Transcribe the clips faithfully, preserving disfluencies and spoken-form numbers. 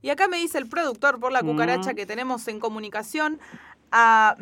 Y acá me dice el productor por la cucaracha Mm. que tenemos en comunicación a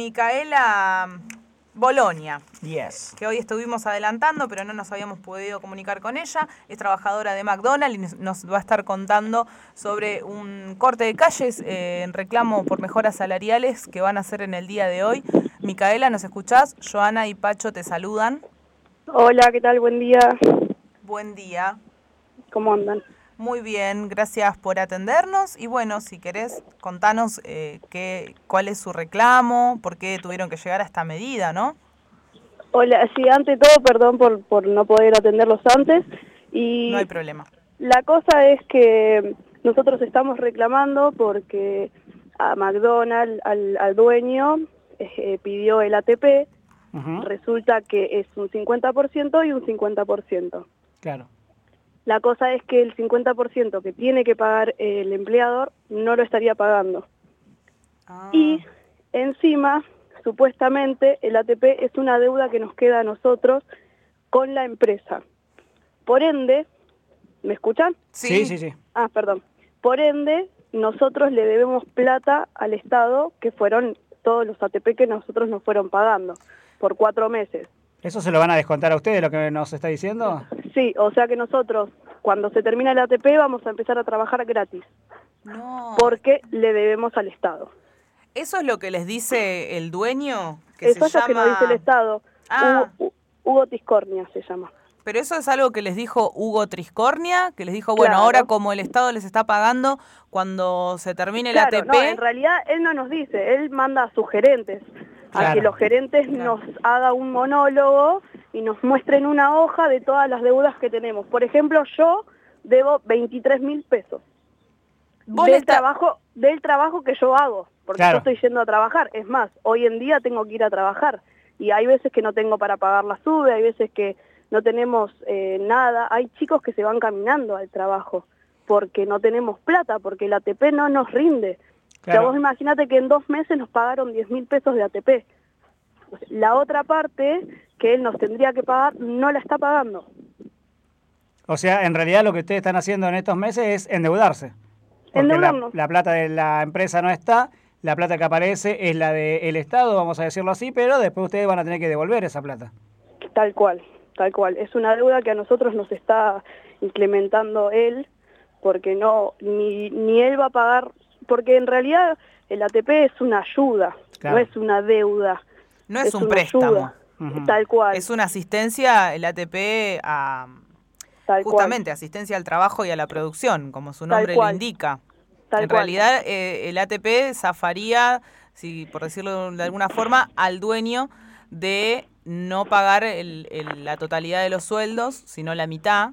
Micaela Bolonia, Yes. que hoy estuvimos adelantando, pero no nos habíamos podido comunicar con ella. Es trabajadora de McDonald's y nos- nos va a estar contando sobre un corte de calles eh, en reclamo por mejoras salariales que van a hacer en el día de hoy. Micaela, ¿nos escuchás? Joana y Pacho te saludan. Hola, ¿qué tal? Buen día. Buen día. ¿Cómo andan? Muy bien, gracias por atendernos. Y bueno, si querés, contanos eh, qué, cuál es su reclamo, por qué tuvieron que llegar a esta medida, ¿no? Hola, sí, ante todo, perdón por, por no poder atenderlos antes. Y No hay problema. la cosa es que nosotros estamos reclamando porque a McDonald's, al, al dueño, eh, pidió el A T P. Ujú. Resulta que es un cincuenta por ciento y un cincuenta por ciento. Claro. La cosa es que el cincuenta por ciento que tiene que pagar el empleador no lo estaría pagando. Ah. Y encima, supuestamente, el A T P es una deuda que nos queda a nosotros con la empresa. Por ende, ¿me escuchan? Sí, sí, sí. Ah, perdón. Por ende, nosotros le debemos plata al Estado, que fueron todos los A T P que nosotros nos fueron pagando por cuatro meses. ¿Eso se lo van a descontar a ustedes, lo que nos está diciendo? Sí, o sea que nosotros, cuando se termina el A T P, vamos a empezar a trabajar gratis, No. porque le debemos al Estado. ¿Eso es lo que les dice el dueño? Que Eso se es lo llama... que nos dice el Estado. Ah. Hugo, Hugo Tiscornia se llama. Pero eso es algo que les dijo Hugo Triscornia, que les dijo, bueno, Claro. ahora como el Estado les está pagando, cuando se termine el Claro, A T P... no, en realidad él no nos dice, él manda a sus gerentes, Claro. a que los gerentes Claro. nos haga un monólogo y nos muestren una hoja de todas las deudas que tenemos. Por ejemplo, yo debo veintitrés mil pesos Vos del le está- trabajo, del trabajo que yo hago, porque Claro. yo estoy yendo a trabajar. Es más, hoy en día tengo que ir a trabajar y hay veces que no tengo para pagar la sube, hay veces que no tenemos eh, nada. Hay chicos que se van caminando al trabajo porque no tenemos plata, porque el A T P no nos rinde. Claro. O sea, vos imagínate que en dos meses nos pagaron diez mil pesos de A T P. La otra parte que él nos tendría que pagar no la está pagando. O sea, en realidad lo que ustedes están haciendo en estos meses es endeudarse. Porque la, Endeudarnos. la plata de la empresa no está, la plata que aparece es la del Estado, vamos a decirlo así, pero después ustedes van a tener que devolver esa plata. Tal cual, tal cual. Es una deuda que a nosotros nos está implementando él, porque no ni, ni él va a pagar, porque en realidad el A T P es una ayuda, Claro. no es una deuda. No es, un una préstamo. ayuda. Ujú. Tal cual. Es una asistencia, el A T P, a Tal justamente asistencia al trabajo y a la producción, como su Tal nombre lo cual. indica. Tal en cual. realidad, eh, el A T P zafaría, si por decirlo de alguna forma, al dueño de no pagar el, el, la totalidad de los sueldos, sino la mitad.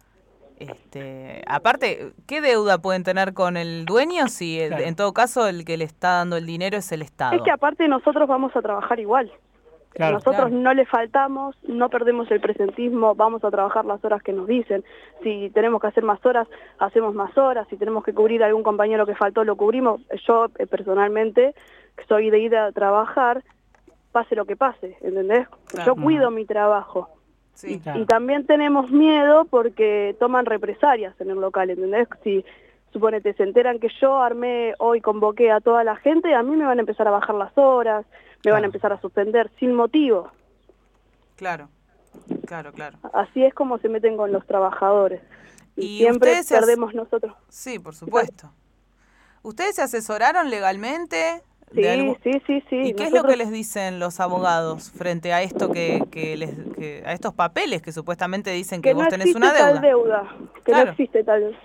Este, aparte, ¿qué deuda pueden tener con el dueño si eh, Claro. en todo caso el que le está dando el dinero es el Estado? Es que aparte nosotros vamos a trabajar igual. Claro. Nosotros Claro. no le faltamos, no perdemos el presentismo, vamos a trabajar las horas que nos dicen. Si tenemos que hacer más horas, hacemos más horas. Si tenemos que cubrir a algún compañero que faltó, lo cubrimos. Yo eh, personalmente, que soy de ir a trabajar, pase lo que pase, ¿entendés? Claro. Yo cuido mi trabajo. Sí. Claro. Y también tenemos miedo porque toman represalias en el local, ¿entendés? Si, suponete, se enteran que yo armé, hoy convoqué a toda la gente, a mí me van a empezar a bajar las horas, me van a Claro. empezar a suspender sin motivo. Claro, claro, claro. Así es como se meten con los trabajadores. Y, ¿Y siempre ustedes se as- perdemos nosotros. Sí, por supuesto. ¿Ustedes se asesoraron legalmente? Sí, de algún- sí, sí, sí. ¿Y qué es Nosotros- lo que les dicen los abogados frente a esto que, que les que, a estos papeles que supuestamente dicen que, que vos no tenés existe una tal deuda? deuda, que Claro. no existe tal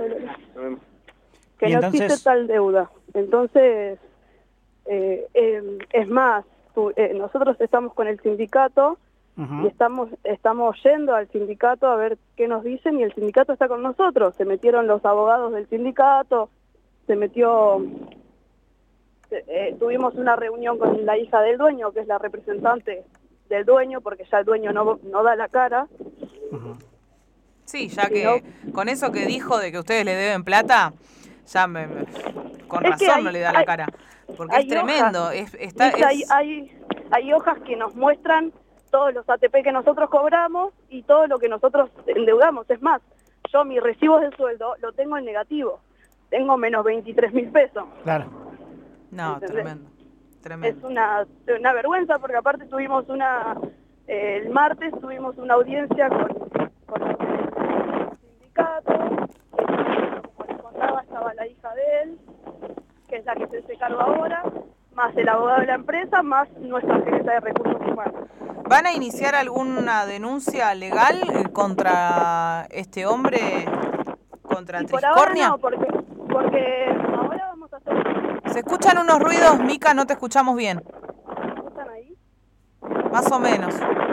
que Y no entonces- existe tal deuda. Entonces, eh, eh, es más, tu- eh, nosotros estamos con el sindicato Ujú. y estamos estamos yendo al sindicato a ver qué nos dicen y el sindicato está con nosotros. Se metieron los abogados del sindicato, se metió... Eh, tuvimos una reunión con la hija del dueño, que es la representante del dueño, porque ya el dueño no, no da la cara. Ujú. Sí, ya Y que con eso que dijo de que ustedes le deben plata, ya me, me- con Es que razón hay- no le da la hay- cara. Porque hay es tremendo. hojas. Es, está, Viste, hay, es- hay, hay hojas que nos muestran todos los A T P que nosotros cobramos y todo lo que nosotros endeudamos. Es más, yo mis recibos de sueldo lo tengo en negativo, tengo menos veintitrés mil pesos. Claro. No, ¿Entendés? tremendo. Tremendo. Es una, una vergüenza porque aparte tuvimos una, eh, el martes tuvimos una audiencia con, con el sindicato, que como les contaba estaba la hija de él, que es la que se hace cargo ahora, más el abogado de la empresa, más nuestra gerente de recursos humanos. ¿Van a iniciar alguna denuncia legal eh, contra este hombre, contra Y por ahora Triscornia? no, porque, porque ahora vamos a hacer... Se escuchan unos ruidos, Mica, no te escuchamos bien. ¿Están ahí? Más o menos.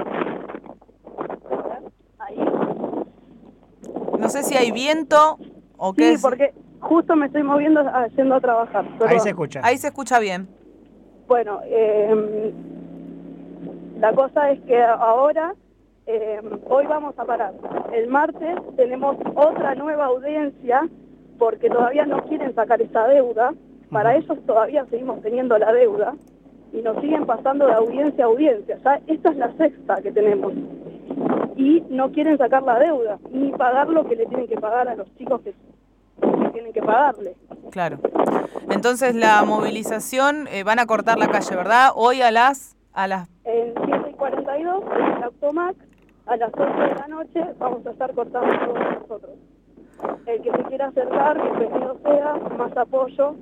Ahí. No sé si hay viento o qué Sí, es. porque justo me estoy moviendo ah, yendo a trabajar. Ahí perdón. se escucha. Ahí se escucha bien. Bueno, eh, la cosa es que ahora, eh, hoy vamos a parar. El martes tenemos otra nueva audiencia porque todavía no quieren sacar esa deuda. Para ellos todavía seguimos teniendo la deuda y nos siguen pasando de audiencia a audiencia. Ya esta es la sexta que tenemos. Y no quieren sacar la deuda, ni pagar lo que le tienen que pagar a los chicos que, que tienen que pagarle. Claro. Entonces la movilización, eh, van a cortar la calle, ¿verdad? Hoy a las... a las En siete y cuarenta y dos, en el Automac, a las ocho de la noche, vamos a estar cortando todos nosotros. El que se quiera acercar, bienvenido sea, más apoyo.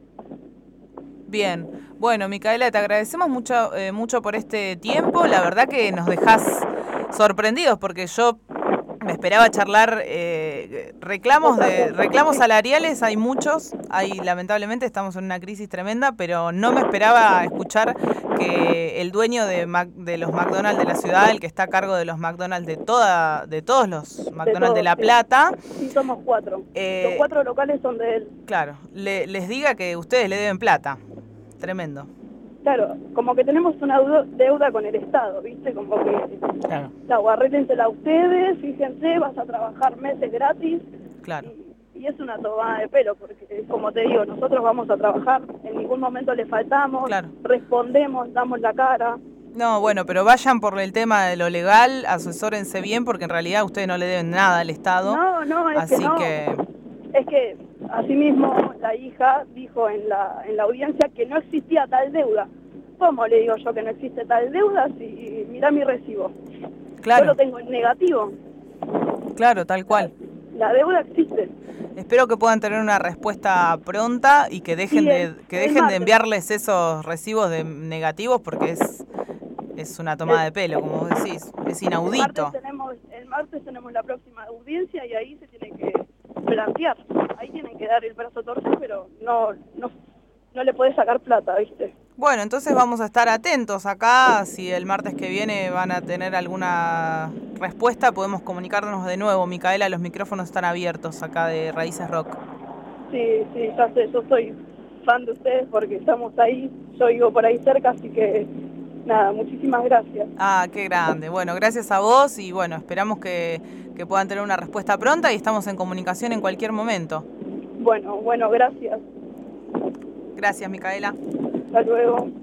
Bien. Bueno, Micaela, te agradecemos mucho, eh, mucho por este tiempo. La verdad que nos dejás sorprendidos porque yo me esperaba charlar eh, reclamos de reclamos salariales, hay muchos, hay lamentablemente estamos en una crisis tremenda, pero no me esperaba escuchar que el dueño de, Mac, de los McDonald's de la ciudad, el que está a cargo de los McDonald's de toda de todos los McDonald's de, todos, de La Plata, sí, sí somos cuatro, eh, los cuatro locales son de él. Claro, le, les diga que ustedes le deben plata, tremendo. Claro, como que tenemos una deuda con el Estado, ¿viste? Como que, claro, claro, arréglensela a ustedes, fíjense, vas a trabajar meses gratis. Claro. Y, y es una tomada de pelo, porque, como te digo, nosotros vamos a trabajar, en ningún momento le faltamos, claro, respondemos, damos la cara. No, bueno, pero vayan por el tema de lo legal, asesórense bien, porque en realidad ustedes no le deben nada al Estado. No, no, es así que no. que... Es que, asimismo, la hija dijo en la, en la audiencia que no existía tal deuda. ¿Cómo le digo yo que no existe tal deuda si mirá mi recibo? Claro. Yo lo tengo en negativo. Claro, tal cual. La, la deuda existe. Espero que puedan tener una respuesta pronta y que dejen sí, el, de que dejen de enviarles esos recibos de negativos porque es es una tomada de pelo, como vos decís, es inaudito. El martes tenemos, el martes tenemos la próxima audiencia y ahí se tiene que plantear. Ahí tienen que dar el brazo a torcer, pero no, no, no le podés sacar plata, ¿viste? Bueno, entonces vamos a estar atentos acá. Si el martes que viene van a tener alguna respuesta, podemos comunicarnos de nuevo. Micaela, los micrófonos están abiertos acá de Raíces Rock. Sí, sí, ya sé, yo soy fan de ustedes porque estamos ahí, yo vivo por ahí cerca, así que nada, muchísimas gracias. Ah, qué grande. Bueno, gracias a vos y bueno, esperamos que, que puedan tener una respuesta pronta y estamos en comunicación en cualquier momento. Bueno, bueno, gracias. Gracias, Micaela. Hasta luego.